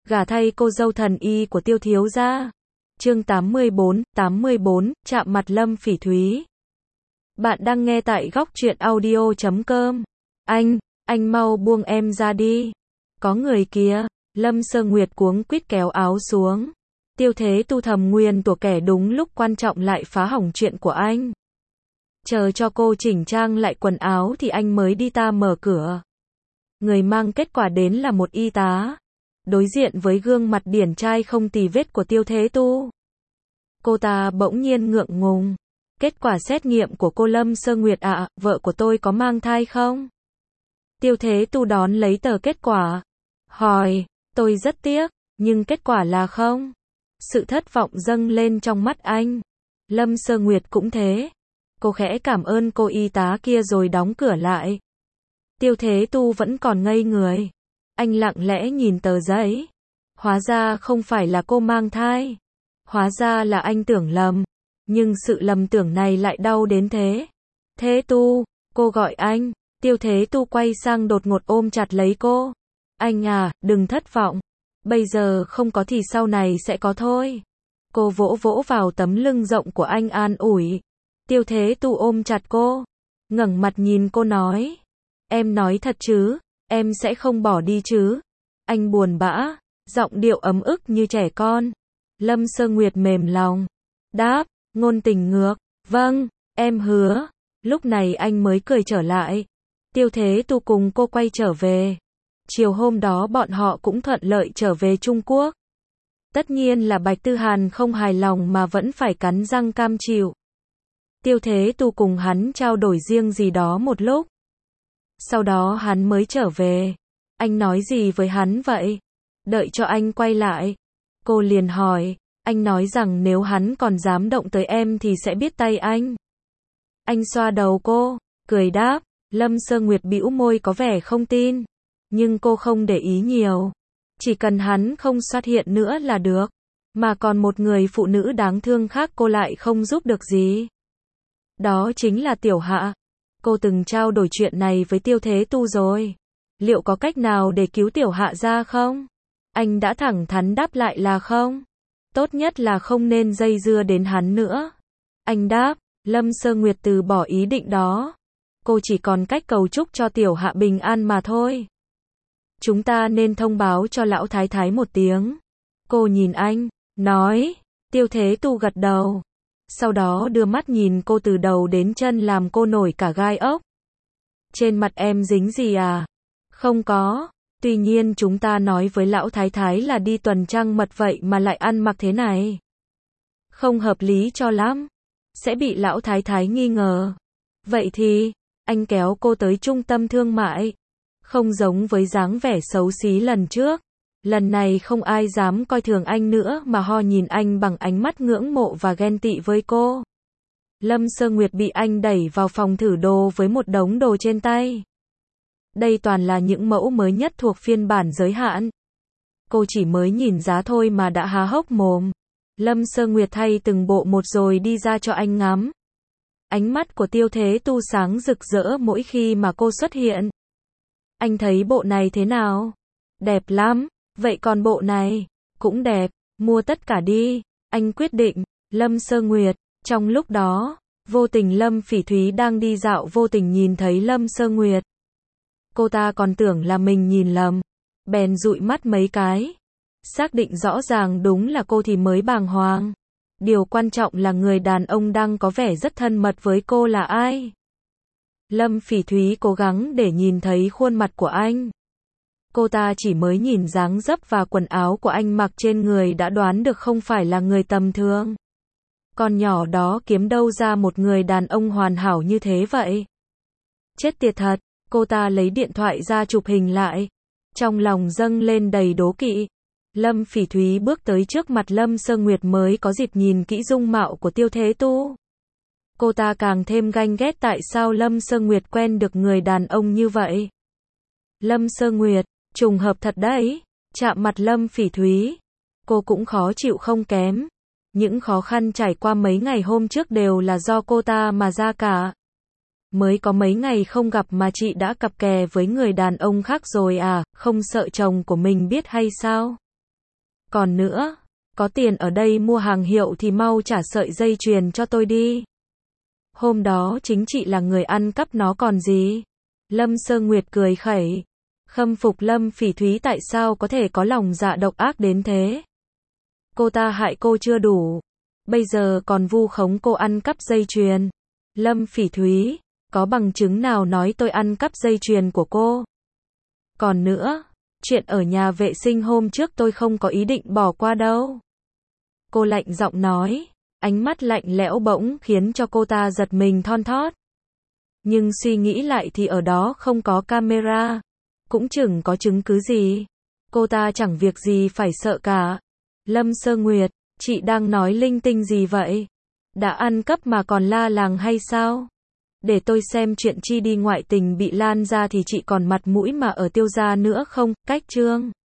Gả thay cô dâu thần y của Tiêu thiếu gia. Chương 84, chạm mặt Lâm Phỉ Thúy. Bạn đang nghe tại góc truyện audio.com. Anh mau buông em ra đi. Có người kia. Lâm Sơ Nguyệt cuống quýt kéo áo xuống. Tiêu Thế Tu thầm nguyên của kẻ đúng lúc quan trọng lại phá hỏng chuyện của anh. Chờ cho cô chỉnh trang lại quần áo thì anh mới đi ta mở cửa. Người mang kết quả đến là một y tá. Đối diện với gương mặt điển trai không tì vết của Tiêu Thế Tu, cô ta bỗng nhiên ngượng ngùng. Kết quả xét nghiệm của cô Lâm Sơ Nguyệt ạ, vợ của tôi có mang thai không? Tiêu Thế Tu đón lấy tờ kết quả. Hỏi, tôi rất tiếc, nhưng kết quả là không. Sự thất vọng dâng lên trong mắt anh. Lâm Sơ Nguyệt cũng thế. Cô khẽ cảm ơn cô y tá kia rồi đóng cửa lại. Tiêu Thế Tu vẫn còn ngây người. Anh lặng lẽ nhìn tờ giấy. Hóa ra không phải là cô mang thai. Hóa ra là anh tưởng lầm. Nhưng sự lầm tưởng này lại đau đến thế. Thế Tu, cô gọi anh. Tiêu Thế Tu quay sang đột ngột ôm chặt lấy cô. Anh à, đừng thất vọng. Bây giờ không có thì sau này sẽ có thôi. Cô vỗ vỗ vào tấm lưng rộng của anh an ủi. Tiêu Thế Tu ôm chặt cô. Ngẩng mặt nhìn cô nói. Em nói thật chứ, em sẽ không bỏ đi chứ. Anh buồn bã, giọng điệu ấm ức như trẻ con. Lâm Sơ Nguyệt mềm lòng. Đáp, ngôn tình ngược. Vâng, em hứa. Lúc này anh mới cười trở lại. Tiêu Thế Tu cùng cô quay trở về. Chiều hôm đó bọn họ cũng thuận lợi trở về Trung Quốc. Tất nhiên là Bạch Tư Hàn không hài lòng mà vẫn phải cắn răng cam chịu. Tiêu Thế Tu cùng hắn trao đổi riêng gì đó một lúc. Sau đó hắn mới trở về. Anh nói gì với hắn vậy? Đợi cho anh quay lại. Cô liền hỏi. Anh nói rằng nếu hắn còn dám động tới em thì sẽ biết tay anh. Anh xoa đầu cô, cười đáp. Lâm Sơ Nguyệt bĩu môi có vẻ không tin. Nhưng cô không để ý nhiều. Chỉ cần hắn không xuất hiện nữa là được. Mà còn một người phụ nữ đáng thương khác cô lại không giúp được gì. Đó chính là Tiểu Hạ. Cô từng trao đổi chuyện này với Tiêu Thế Tu rồi. Liệu có cách nào để cứu Tiểu Hạ ra không? Anh đã thẳng thắn đáp lại là không. Tốt nhất là không nên dây dưa đến hắn nữa. Anh đáp, Lâm Sơ Nguyệt từ bỏ ý định đó. Cô chỉ còn cách cầu chúc cho Tiểu Hạ bình an mà thôi. Chúng ta nên thông báo cho lão thái thái một tiếng. Cô nhìn anh, nói. Tiêu Thế Tu gật đầu. Sau đó đưa mắt nhìn cô từ đầu đến chân làm cô nổi cả gai ốc. Trên mặt em dính gì à? Không có. Tuy nhiên chúng ta nói với lão thái thái là đi tuần trăng mật vậy mà lại ăn mặc thế này. Không hợp lý cho lắm. Sẽ bị lão thái thái nghi ngờ. Vậy thì, anh kéo cô tới trung tâm thương mại. Không giống với dáng vẻ xấu xí lần trước. Lần này không ai dám coi thường anh nữa mà ho nhìn anh bằng ánh mắt ngưỡng mộ và ghen tị với cô. Lâm Sơ Nguyệt bị anh đẩy vào phòng thử đồ với một đống đồ trên tay. Đây toàn là những mẫu mới nhất thuộc phiên bản giới hạn. Cô chỉ mới nhìn giá thôi mà đã há hốc mồm. Lâm Sơ Nguyệt thay từng bộ một rồi đi ra cho anh ngắm. Ánh mắt của Tiêu Thế Tu sáng rực rỡ mỗi khi mà cô xuất hiện. Anh thấy bộ này thế nào? Đẹp lắm. Vậy còn bộ này? Cũng đẹp. Mua tất cả đi. Anh quyết định. Lâm Sơ Nguyệt. Trong lúc đó, vô tình Lâm Phỉ Thúy đang đi dạo vô tình nhìn thấy Lâm Sơ Nguyệt. Cô ta còn tưởng là mình nhìn lầm. Bèn dụi mắt mấy cái. Xác định rõ ràng đúng là cô thì mới bàng hoàng. Điều quan trọng là người đàn ông đang có vẻ rất thân mật với cô là ai? Lâm Phỉ Thúy cố gắng để nhìn thấy khuôn mặt của anh. Cô ta chỉ mới nhìn dáng dấp và quần áo của anh mặc trên người đã đoán được không phải là người tầm thường. Con nhỏ đó kiếm đâu ra một người đàn ông hoàn hảo như thế vậy? Chết tiệt thật, cô ta lấy điện thoại ra chụp hình lại. Trong lòng dâng lên đầy đố kỵ. Lâm Phỉ Thúy bước tới trước mặt Lâm Sơ Nguyệt mới có dịp nhìn kỹ dung mạo của Tiêu Thế Tu. Cô ta càng thêm ganh ghét tại sao Lâm Sơ Nguyệt quen được người đàn ông như vậy. Lâm Sơ Nguyệt, trùng hợp thật đấy. Chạm mặt Lâm Phỉ Thúy. Cô cũng khó chịu không kém. Những khó khăn trải qua mấy ngày hôm trước đều là do cô ta mà ra cả. Mới có mấy ngày không gặp mà chị đã cặp kè với người đàn ông khác rồi à, không sợ chồng của mình biết hay sao? Còn nữa, có tiền ở đây mua hàng hiệu thì mau trả sợi dây chuyền cho tôi đi. Hôm đó chính chị là người ăn cắp nó còn gì. Lâm Sơ Nguyệt cười khẩy. Khâm phục Lâm Phỉ Thúy tại sao có thể có lòng dạ độc ác đến thế. Cô ta hại cô chưa đủ, bây giờ còn vu khống cô ăn cắp dây chuyền. Lâm Phỉ Thúy, có bằng chứng nào nói tôi ăn cắp dây chuyền của cô? Còn nữa, chuyện ở nhà vệ sinh hôm trước tôi không có ý định bỏ qua đâu. Cô lạnh giọng nói, ánh mắt lạnh lẽo bỗng khiến cho cô ta giật mình thon thót. Nhưng suy nghĩ lại thì ở đó không có camera, cũng chẳng có chứng cứ gì. Cô ta chẳng việc gì phải sợ cả. Lâm Sơ Nguyệt, chị đang nói linh tinh gì vậy? Đã ăn cắp mà còn la làng hay sao? Để tôi xem chuyện chi đi ngoại tình bị lan ra thì chị còn mặt mũi mà ở Tiêu gia nữa không? Cách chương